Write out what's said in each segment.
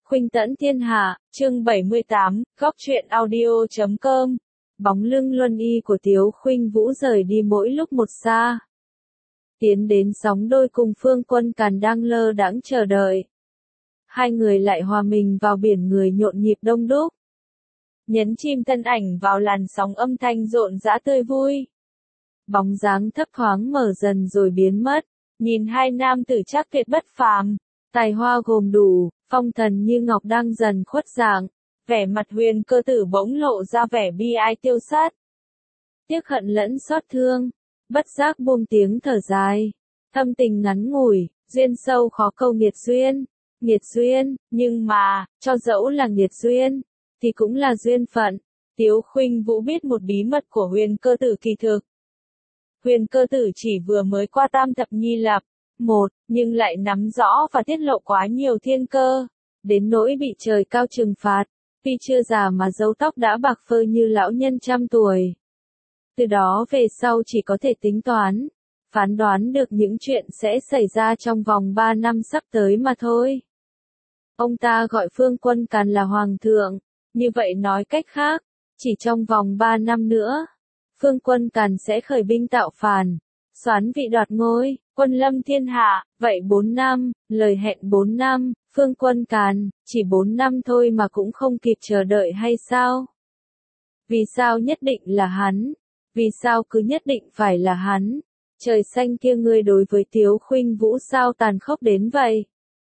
Khuynh tẫn thiên hạ, chương 78, góc truyện audio.com. Bóng lưng luân y của Tiếu Khuynh Vũ rời đi mỗi lúc một xa. Tiến đến sóng đôi cùng Phương Quân Càn đang lơ đãng chờ đợi. Hai người lại hòa mình vào biển người nhộn nhịp đông đúc. Nhấn chìm thân ảnh vào làn sóng âm thanh rộn rã tươi vui. Bóng dáng thấp thoáng mở dần rồi biến mất, nhìn hai nam tử chắc tuyệt bất phàm, tài hoa gồm đủ, phong thần như ngọc đang dần khuất dạng, vẻ mặt Huyền Cơ Tử bỗng lộ ra vẻ bi ai tiêu sát. Tiếc hận lẫn xót thương, bất giác buông tiếng thở dài, thâm tình ngắn ngủi, duyên sâu khó câu nghiệt duyên, nhưng mà, cho dẫu là nghiệt duyên, thì cũng là duyên phận. Tiếu Khuynh Vũ biết một bí mật của Huyền Cơ Tử kỳ thực. Huyền Cơ Tử chỉ vừa mới qua tam thập nhi lập, nhưng lại nắm rõ và tiết lộ quá nhiều thiên cơ, đến nỗi bị trời cao trừng phạt, tuy chưa già mà râu tóc đã bạc phơ như lão nhân trăm tuổi. Từ đó về sau chỉ có thể tính toán, phán đoán được những chuyện sẽ xảy ra trong vòng 3 năm sắp tới mà thôi. Ông ta gọi Phương Quân Càn là Hoàng thượng, như vậy nói cách khác, chỉ trong vòng 3 năm nữa, Phương Quân Càn sẽ khởi binh tạo phản, soán vị đoạt ngôi, quân lâm thiên hạ, vậy 4 năm, lời hẹn 4 năm, Phương Quân Càn, chỉ 4 năm thôi mà cũng không kịp chờ đợi hay sao? Vì sao nhất định là hắn? Vì sao cứ nhất định phải là hắn? Trời xanh kia, ngươi đối với Tiếu Khuynh Vũ sao tàn khốc đến vậy?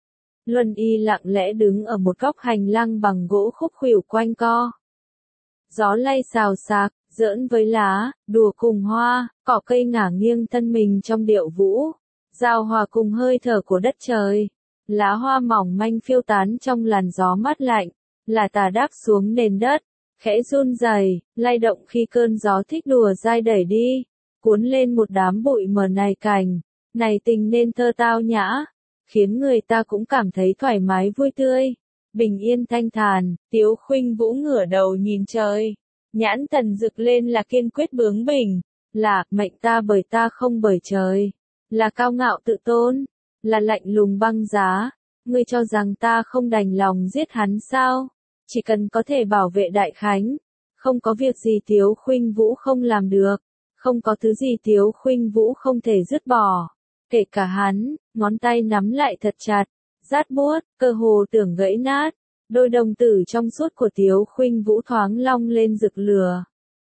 Luân y lặng lẽ đứng ở một góc hành lang bằng gỗ khúc khuỷu quanh co. Gió lay xào xạc, giỡn với lá, đùa cùng hoa, cỏ cây ngả nghiêng thân mình trong điệu vũ, giao hòa cùng hơi thở của đất trời. Lá hoa mỏng manh phiêu tán trong làn gió mát lạnh, là tà đáp xuống nền đất, khẽ run rẩy, lay động khi cơn gió thích đùa dai đẩy đi, cuốn lên một đám bụi mờ này cảnh, này tình nên thơ tao nhã, khiến người ta cũng cảm thấy thoải mái vui tươi, bình yên thanh thản. Tiếu Khuynh Vũ ngửa đầu nhìn trời, nhãn thần rực lên là kiên quyết bướng bỉnh, là mệnh ta bởi ta không bởi trời, là cao ngạo tự tôn, là lạnh lùng băng giá. Ngươi cho rằng ta không đành lòng giết hắn sao? Chỉ cần có thể bảo vệ Đại Khánh, không có việc gì Tiếu Khuynh Vũ không làm được, không có thứ gì Tiếu Khuynh Vũ không thể dứt bỏ. Kể cả hắn, ngón tay nắm lại thật chặt, rát buốt, cơ hồ tưởng gãy nát. Đôi đồng tử trong suốt của Tiếu Khuynh Vũ thoáng long lên rực lửa,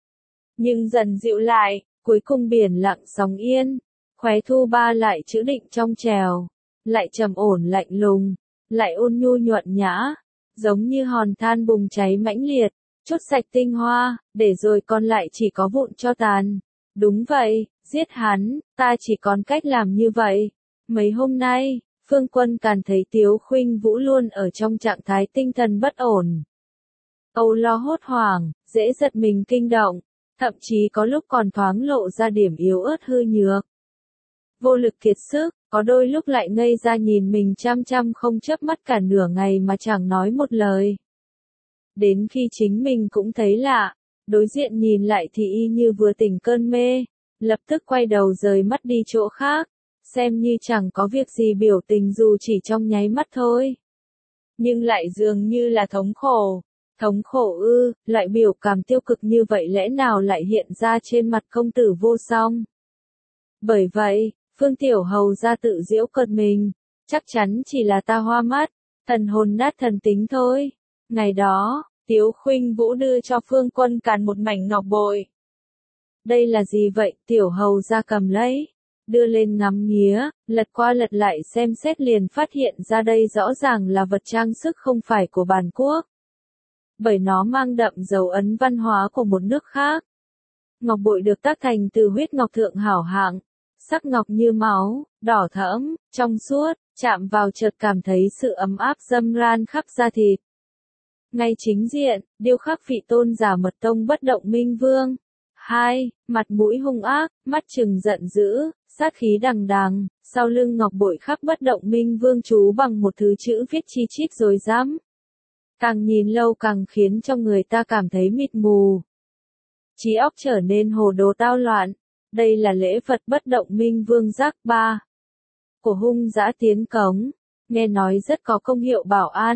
nhưng dần dịu lại, cuối cùng biển lặng sóng yên, khóe thu ba lại chữ định trong trèo, lại trầm ổn lạnh lùng, lại ôn nhu nhuận nhã, giống như hòn than bùng cháy mãnh liệt, chút sạch tinh hoa, để rồi còn lại chỉ có vụn tro tàn. Đúng vậy, giết hắn, ta chỉ còn cách làm như vậy. Mấy hôm nay, Phương Quân Càn thấy Tiếu Khuynh Vũ luôn ở trong trạng thái tinh thần bất ổn, âu lo hốt hoảng, dễ giật mình kinh động, thậm chí có lúc còn thoáng lộ ra điểm yếu ớt hư nhược. Vô lực kiệt sức, có đôi lúc lại ngây ra nhìn mình chăm chăm không chớp mắt cả nửa ngày mà chẳng nói một lời. Đến khi chính mình cũng thấy lạ, đối diện nhìn lại thì y như vừa tỉnh cơn mê, lập tức quay đầu rời mắt đi chỗ khác, xem như chẳng có việc gì, biểu tình dù chỉ trong nháy mắt thôi. Nhưng lại dường như là thống khổ ư, loại biểu cảm tiêu cực như vậy lẽ nào lại hiện ra trên mặt công tử Vô Song. Bởi vậy, Phương Tiểu Hầu ra tự giễu cợt mình, chắc chắn chỉ là ta hoa mắt, thần hồn nát thần tính thôi. Ngày đó, Tiếu Khuynh Vũ đưa cho Phương Quân Càn một mảnh ngọc bội. Đây là gì vậy? Tiểu Hầu ra cầm lấy, đưa lên ngắm nghía, lật qua lật lại xem xét liền phát hiện ra đây rõ ràng là vật trang sức không phải của bản quốc, bởi nó mang đậm dấu ấn văn hóa của một nước khác. Ngọc bội được tác thành từ huyết ngọc thượng hảo hạng, sắc ngọc như máu, đỏ thẫm, trong suốt, chạm vào chợt cảm thấy sự ấm áp dâm ran khắp da thịt. Ngay chính diện, điêu khắc vị tôn giả Mật Tông Bất Động Minh Vương. 2. Mặt mũi hung ác, mắt trừng giận dữ, sát khí đằng đằng, sau lưng ngọc bội khắc Bất Động Minh Vương chú bằng một thứ chữ viết chi chít rồi rắm. Càng nhìn lâu càng khiến cho người ta cảm thấy mịt mù, trí óc trở nên hồ đồ tao loạn. Đây là lễ vật Bất Động Minh Vương giác 3 của hung dã tiến cống, nghe nói rất có công hiệu bảo an,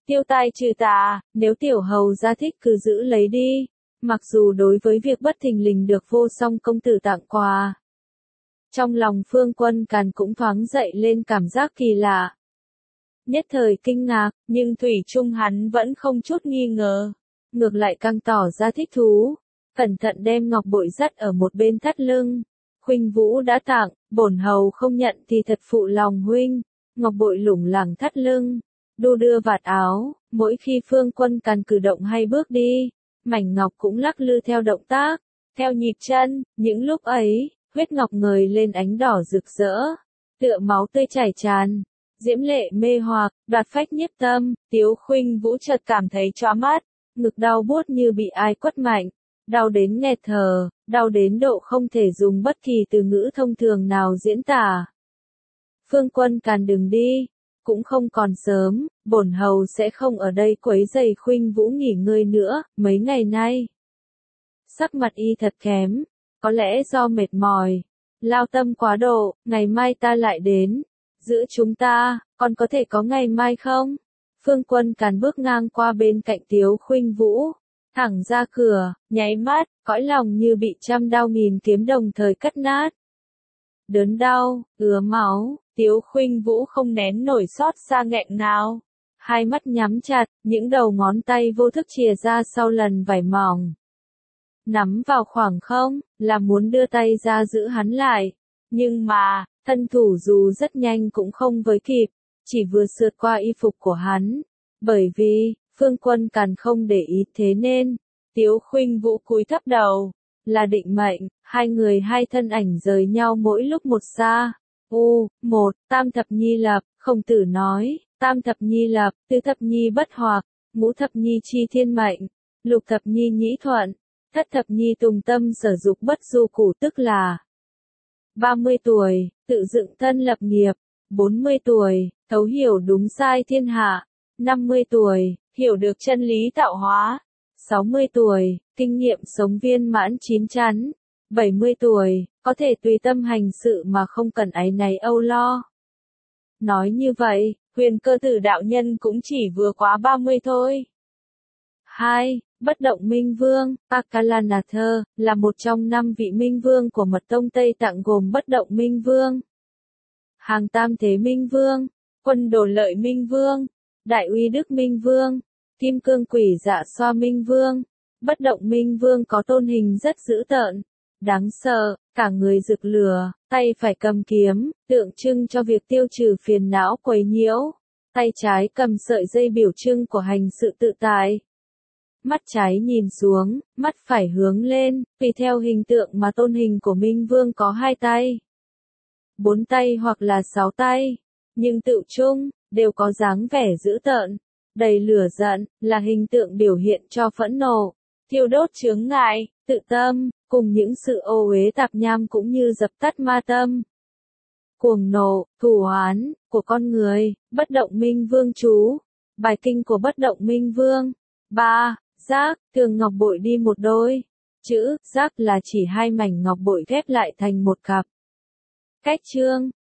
tiêu tai trừ tà, nếu tiểu hầu gia thích cứ giữ lấy đi. Mặc dù đối với việc bất thình lình được Vô Song công tử tặng quà, trong lòng Phương Quân Càn cũng thoáng dậy lên cảm giác kỳ lạ. Nhất thời kinh ngạc, nhưng thủy chung hắn vẫn không chút nghi ngờ. Ngược lại càng tỏ ra thích thú. Cẩn thận đem ngọc bội dắt ở một bên thắt lưng. Khuynh Vũ đã tặng, bổn hầu không nhận thì thật phụ lòng huynh. Ngọc bội lủng lẳng thắt lưng, đu đưa vạt áo, mỗi khi Phương Quân Càn cử động hay bước đi, mảnh ngọc cũng lắc lư theo động tác, theo nhịp chân. Những lúc ấy, huyết ngọc ngời lên ánh đỏ rực rỡ, tựa máu tươi chảy tràn, diễm lệ mê hoặc, đoạt phách nhiếp tâm. Tiếu Khuynh Vũ chợt cảm thấy chóa mắt, ngực đau buốt như bị ai quất mạnh, đau đến nghẹt thở, đau đến độ không thể dùng bất kỳ từ ngữ thông thường nào diễn tả. Phương Quân Càn đừng đi, cũng không còn sớm, bổn hầu sẽ không ở đây quấy rầy Khuynh Vũ nghỉ ngơi nữa. Mấy ngày nay, sắc mặt y thật kém, có lẽ do mệt mỏi, lao tâm quá độ. Ngày mai ta lại đến. Giữa chúng ta, còn có thể có ngày mai không? Phương Quân Càn bước ngang qua bên cạnh Tiếu Khuynh Vũ, thẳng ra cửa, nháy mắt, cõi lòng như bị trăm đao nghìn kiếm đồng thời cắt nát. Đớn đau, ứa máu, Tiếu Khuynh Vũ không nén nổi xót xa nghẹn nào. Hai mắt nhắm chặt, những đầu ngón tay vô thức chìa ra sau lần vải mỏng. Nắm vào khoảng không, là muốn đưa tay ra giữ hắn lại. Nhưng mà, thân thủ dù rất nhanh cũng không với kịp, chỉ vừa sượt qua y phục của hắn. Bởi vì, Phương Quân Càn không để ý thế nên, Tiếu Khuynh Vũ cúi thấp đầu, là định mệnh, hai người hai thân ảnh rời nhau mỗi lúc một xa. Tam thập nhi lập, Khổng Tử nói, tam thập nhi lập, tứ thập nhi bất hoặc, ngũ thập nhi chi thiên mệnh, lục thập nhi nhĩ thuận, thất thập nhi tùng tâm sở dục bất du củ, tức là 30 tuổi, tự dựng thân lập nghiệp, 40 tuổi, thấu hiểu đúng sai thiên hạ, 50 tuổi, hiểu được chân lý tạo hóa, 60 tuổi, kinh nghiệm sống viên mãn chín chắn, 70 tuổi, có thể tùy tâm hành sự mà không cần áy náy âu lo. Nói như vậy, Huyền Cơ Tử đạo nhân cũng chỉ vừa quá 30 thôi. 2. Bất động Minh Vương, Akalanatha, là một trong 5 vị Minh Vương của Mật Tông Tây Tạng gồm Bất động Minh Vương, Hàng Tam Thế Minh Vương, Quân Đồ Lợi Minh Vương, Đại Uy Đức Minh Vương, Kim Cương Quỷ Dạ Xoa Minh Vương. Bất động Minh Vương có tôn hình rất dữ tợn, đáng sợ, cả người rực lửa, tay phải cầm kiếm, tượng trưng cho việc tiêu trừ phiền não quấy nhiễu, tay trái cầm sợi dây biểu trưng của hành sự tự tại. Mắt trái nhìn xuống, mắt phải hướng lên, tùy theo hình tượng mà tôn hình của Minh Vương có 2 tay, 4 tay hoặc là 6 tay, nhưng tựu chung, đều có dáng vẻ dữ tợn, đầy lửa giận, là hình tượng biểu hiện cho phẫn nộ, thiêu đốt chướng ngại, tự tâm, cùng những sự ô uế tạp nham cũng như dập tắt ma tâm, cuồng nộ, thù oán, của con người. Bất động Minh Vương chú. Bài kinh của Bất động Minh Vương. 3. Giác, thường ngọc bội đi một đôi. Chữ giác là chỉ 2 mảnh ngọc bội ghép lại thành một cặp. Cách chương